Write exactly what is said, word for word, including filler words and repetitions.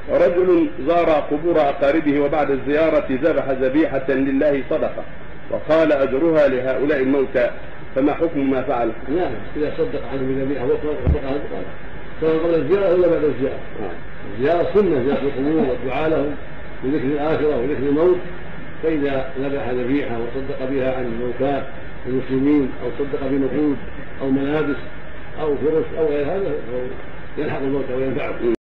رجل زار قبور أقاربه وبعد الزيارة ذبح ذبيحة لله صدقة وقال أجرها لهؤلاء الموتى، فما حكم ما فعل؟ نعم، إذا صدق عنه بذبيحة وصدق عنه سواء قبل الزيارة ولا بعد الزيارة. الزيارة سنة، زيارة القبور والدعاء لهم بذكر الآخرة وذكر الموت، فإذا ذبح ذبيحة وصدق بها عن الموتى المسلمين أو صدق بنقود أو ملابس أو فرش أو غير هذا يلحق الموتى وينفعه.